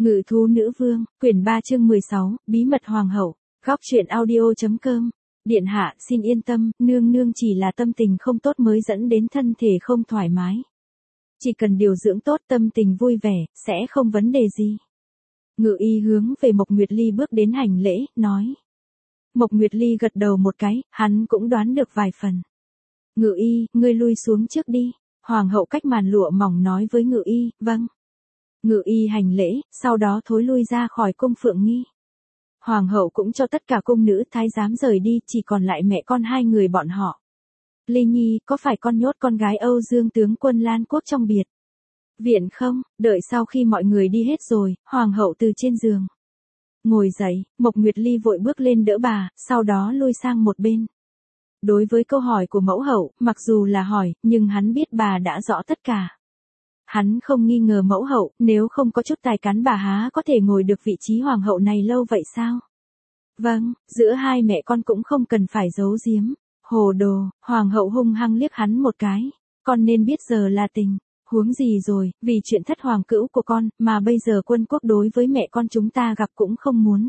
Ngự thú nữ vương, quyển 3 chương 16, bí mật hoàng hậu, góc truyện audio.com. Điện hạ, xin yên tâm, nương nương chỉ là tâm tình không tốt mới dẫn đến thân thể không thoải mái. Chỉ cần điều dưỡng tốt, tâm tình vui vẻ, sẽ không vấn đề gì. Ngự y hướng về Mộc Nguyệt Ly bước đến hành lễ, nói. Mộc Nguyệt Ly gật đầu một cái, hắn cũng đoán được vài phần. Ngự y, ngươi lui xuống trước đi. Hoàng hậu cách màn lụa mỏng nói với ngự y, vâng. Ngự y hành lễ, sau đó thối lui ra khỏi cung Phượng Nghi. Hoàng hậu cũng cho tất cả cung nữ thái giám rời đi, chỉ còn lại mẹ con hai người bọn họ. Ly Nhi, có phải con nhốt con gái Âu Dương tướng quân Lan Quốc trong biệt viện không? Đợi sau khi mọi người đi hết rồi, hoàng hậu từ trên giường ngồi dậy, Mộc Nguyệt Ly vội bước lên đỡ bà, sau đó lui sang một bên. Đối với câu hỏi của mẫu hậu, mặc dù là hỏi, nhưng hắn biết bà đã rõ tất cả. Hắn không nghi ngờ mẫu hậu, nếu không có chút tài cán bà há có thể ngồi được vị trí hoàng hậu này lâu vậy sao? Vâng, giữa hai mẹ con cũng không cần phải giấu giếm. Hồ đồ, hoàng hậu hung hăng liếc hắn một cái. Con nên biết giờ là tình. Huống gì rồi, vì chuyện thất hoàng cữu của con, mà bây giờ quân quốc đối với mẹ con chúng ta gặp cũng không muốn.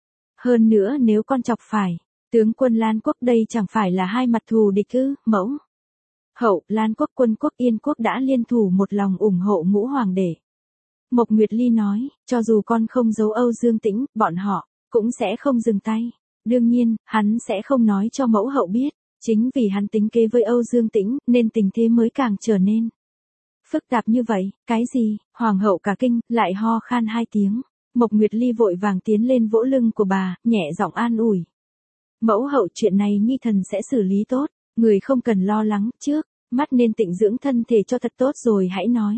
Hơn nữa nếu con chọc phải tướng quân Lan Quốc, đây chẳng phải là hai mặt thù địch ư? Mẫu hậu, Lan Quốc, quân quốc, Yên quốc đã liên thủ một lòng ủng hộ ngũ hoàng đệ. Mộc Nguyệt Ly nói, cho dù con không giấu Âu Dương Tĩnh, bọn họ cũng sẽ không dừng tay. Đương nhiên, hắn sẽ không nói cho mẫu hậu biết. Chính vì hắn tính kế với Âu Dương Tĩnh, nên tình thế mới càng trở nên phức tạp như vậy. Cái gì? Hoàng hậu cả kinh, lại ho khan hai tiếng. Mộc Nguyệt Ly vội vàng tiến lên vỗ lưng của bà, nhẹ giọng an ủi. Mẫu hậu, chuyện này nhi thần sẽ xử lý tốt, người không cần lo lắng, trước mắt nên tịnh dưỡng thân thể cho thật tốt rồi hãy nói.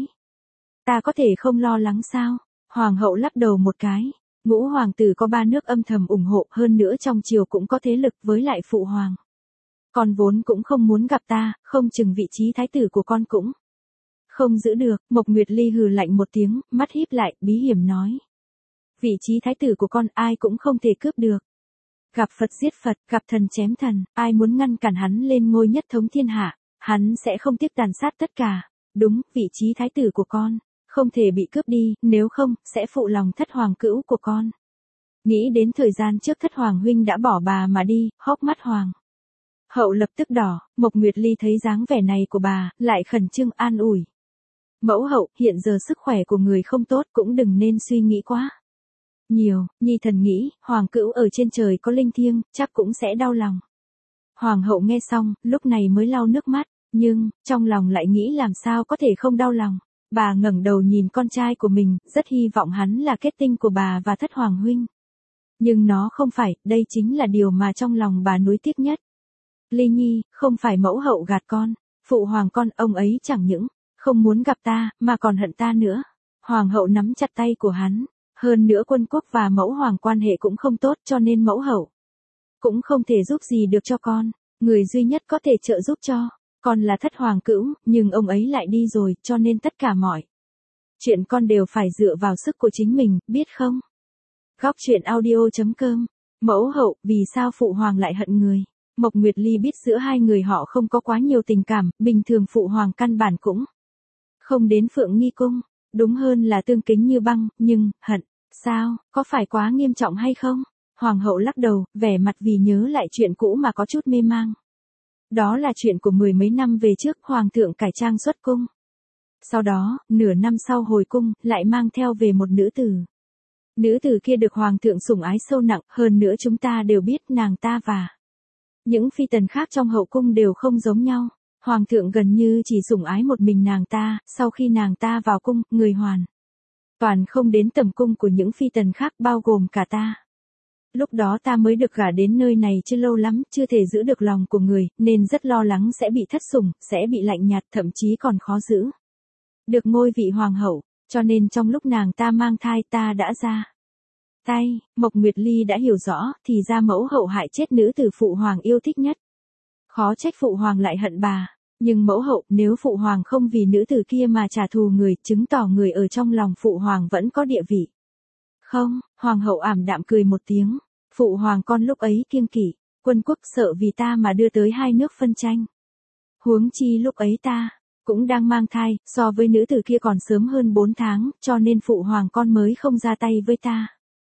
Ta có thể không lo lắng sao? Hoàng hậu lắc đầu một cái. Ngũ hoàng tử có ba nước âm thầm ủng hộ, hơn nữa trong triều cũng có thế lực, với lại phụ hoàng. Con vốn cũng không muốn gặp ta, không chừng vị trí thái tử của con cũng không giữ được. Mộc Nguyệt Ly hừ lạnh một tiếng, mắt híp lại, bí hiểm nói. Vị trí thái tử của con ai cũng không thể cướp được. Gặp Phật giết Phật, gặp thần chém thần, ai muốn ngăn cản hắn lên ngôi nhất thống thiên hạ, hắn sẽ không tiếc tàn sát tất cả. Đúng, vị trí thái tử của con không thể bị cướp đi, nếu không, sẽ phụ lòng thất hoàng cữu của con. Nghĩ đến thời gian trước thất hoàng huynh đã bỏ bà mà đi, hốc mắt hoàng hậu lập tức đỏ. Mộc Nguyệt Ly thấy dáng vẻ này của bà, lại khẩn trương an ủi. Mẫu hậu, hiện giờ sức khỏe của người không tốt, cũng đừng nên suy nghĩ quá nhiều. Nhi thần nghĩ, hoàng cữu ở trên trời có linh thiêng, chắc cũng sẽ đau lòng. Hoàng hậu nghe xong, lúc này mới lau nước mắt, nhưng trong lòng lại nghĩ làm sao có thể không đau lòng. Bà ngẩng đầu nhìn con trai của mình, rất hy vọng hắn là kết tinh của bà và thất hoàng huynh. Nhưng nó không phải, đây chính là điều mà trong lòng bà nuối tiếc nhất. Ly Nhi, không phải mẫu hậu gạt con, phụ hoàng con, ông ấy chẳng những không muốn gặp ta, mà còn hận ta nữa. Hoàng hậu nắm chặt tay của hắn, hơn nữa quân quốc và mẫu hoàng quan hệ cũng không tốt, cho nên mẫu hậu cũng không thể giúp gì được cho con. Người duy nhất có thể trợ giúp cho con là thất hoàng cữu, nhưng ông ấy lại đi rồi, cho nên tất cả mọi chuyện con đều phải dựa vào sức của chính mình, biết không? Góc truyện audio.com. Mẫu hậu, vì sao phụ hoàng lại hận người? Mộc Nguyệt Ly biết giữa hai người họ không có quá nhiều tình cảm, bình thường phụ hoàng căn bản cũng không đến Phượng Nghi cung, đúng hơn là tương kính như băng, nhưng hận sao, có phải quá nghiêm trọng hay không? Hoàng hậu lắc đầu, vẻ mặt vì nhớ lại chuyện cũ mà có chút mê mang. Đó là chuyện của mười mấy năm về trước, hoàng thượng cải trang xuất cung. Sau đó, nửa năm sau hồi cung, lại mang theo về một nữ tử. Nữ tử kia được hoàng thượng sủng ái sâu nặng, hơn nữa chúng ta đều biết nàng ta và những phi tần khác trong hậu cung đều không giống nhau. Hoàng thượng gần như chỉ sủng ái một mình nàng ta, sau khi nàng ta vào cung, người hoàn toàn không đến tầm cung của những phi tần khác, bao gồm cả ta. Lúc đó ta mới được gả đến nơi này chưa lâu lắm, chưa thể giữ được lòng của người, nên rất lo lắng sẽ bị thất sủng, sẽ bị lạnh nhạt, thậm chí còn khó giữ được ngôi vị hoàng hậu, cho nên trong lúc nàng ta mang thai ta đã ra tay. Mộc Nguyệt Ly đã hiểu rõ, thì ra mẫu hậu hại chết nữ tử phụ hoàng yêu thích nhất. Khó trách phụ hoàng lại hận bà. Nhưng mẫu hậu, nếu phụ hoàng không vì nữ tử kia mà trả thù người, chứng tỏ người ở trong lòng phụ hoàng vẫn có địa vị. Không, hoàng hậu ảm đạm cười một tiếng. Phụ hoàng con lúc ấy kiêng kỵ, quân quốc sợ vì ta mà đưa tới hai nước phân tranh. Huống chi lúc ấy ta cũng đang mang thai, so với nữ tử kia còn sớm hơn 4 tháng, cho nên phụ hoàng con mới không ra tay với ta.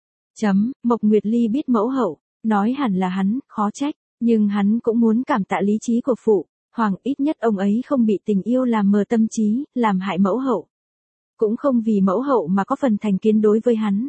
Mộc Nguyệt Ly biết mẫu hậu, nói hẳn là hắn, khó trách, nhưng hắn cũng muốn cảm tạ lý trí của phụ hoàng, ít nhất ông ấy không bị tình yêu làm mờ tâm trí, làm hại mẫu hậu. Cũng không vì mẫu hậu mà có phần thành kiến đối với hắn.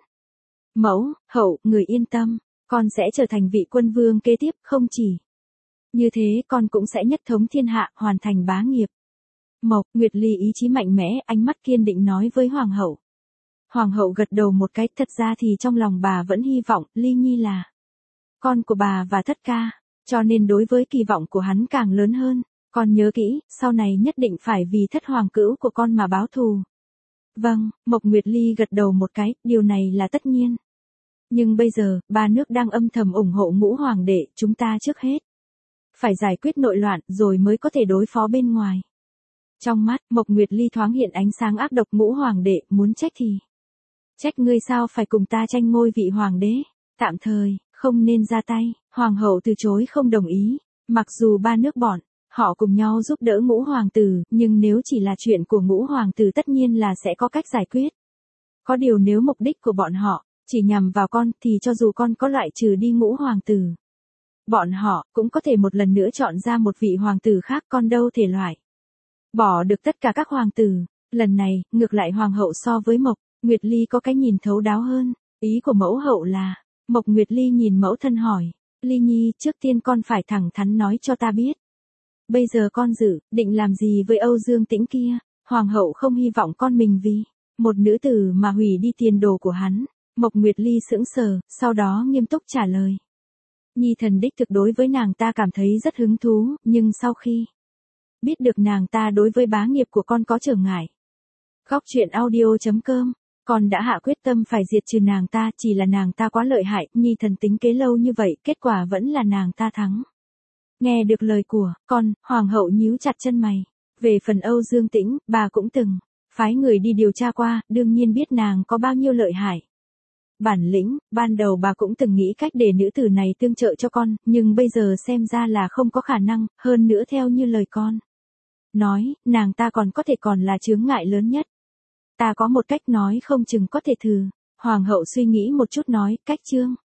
Mẫu hậu, người yên tâm, con sẽ trở thành vị quân vương kế tiếp, không chỉ như thế con cũng sẽ nhất thống thiên hạ, hoàn thành bá nghiệp. Mộc Nguyệt Ly ý chí mạnh mẽ, ánh mắt kiên định nói với hoàng hậu. Hoàng hậu gật đầu một cái, thật ra thì trong lòng bà vẫn hy vọng Ly Nhi là con của bà và thất ca, cho nên đối với kỳ vọng của hắn càng lớn hơn. Con nhớ kỹ, sau này nhất định phải vì thất hoàng cữu của con mà báo thù. Vâng, Mộc Nguyệt Ly gật đầu một cái, điều này là tất nhiên. Nhưng bây giờ, ba nước đang âm thầm ủng hộ Ngũ hoàng đệ, chúng ta trước hết phải giải quyết nội loạn rồi mới có thể đối phó bên ngoài. Trong mắt, Mộc Nguyệt Ly thoáng hiện ánh sáng ác độc. Ngũ hoàng đệ, muốn trách thì trách ngươi sao phải cùng ta tranh ngôi vị hoàng đế, tạm thời, không nên ra tay. Hoàng hậu từ chối không đồng ý, mặc dù ba nước bọn họ cùng nhau giúp đỡ Ngũ hoàng tử, nhưng nếu chỉ là chuyện của Ngũ hoàng tử tất nhiên là sẽ có cách giải quyết. Có điều nếu mục đích của bọn họ chỉ nhằm vào con thì cho dù con có loại trừ đi Ngũ hoàng tử, bọn họ cũng có thể một lần nữa chọn ra một vị hoàng tử khác, con đâu thể loại bỏ được tất cả các hoàng tử. Lần này, ngược lại hoàng hậu so với Mộc Nguyệt Ly có cái nhìn thấu đáo hơn. Ý của mẫu hậu là, Mộc Nguyệt Ly nhìn mẫu thân hỏi, Ly Nhi, trước tiên con phải thẳng thắn nói cho ta biết. Bây giờ con dự định làm gì với Âu Dương Tĩnh kia? Hoàng hậu không hy vọng con mình vì một nữ tử mà hủy đi tiền đồ của hắn. Mộc Nguyệt Ly sững sờ, sau đó nghiêm túc trả lời. Nhi thần đích thực đối với nàng ta cảm thấy rất hứng thú, nhưng sau khi biết được nàng ta đối với bá nghiệp của con có trở ngại. Góc truyện audio.com, con đã hạ quyết tâm phải diệt trừ nàng ta, chỉ là nàng ta quá lợi hại, Nhi thần tính kế lâu như vậy, kết quả vẫn là nàng ta thắng. Nghe được lời của con, hoàng hậu nhíu chặt chân mày. Về phần Âu Dương Tĩnh, bà cũng từng phái người đi điều tra qua, đương nhiên biết nàng có bao nhiêu lợi hại. Bản lĩnh, ban đầu bà cũng từng nghĩ cách để nữ tử này tương trợ cho con, nhưng bây giờ xem ra là không có khả năng, hơn nữa theo như lời con nói, nàng ta còn có thể còn là chướng ngại lớn nhất. Ta có một cách nói không chừng có thể thử. Hoàng hậu suy nghĩ một chút nói, cách chương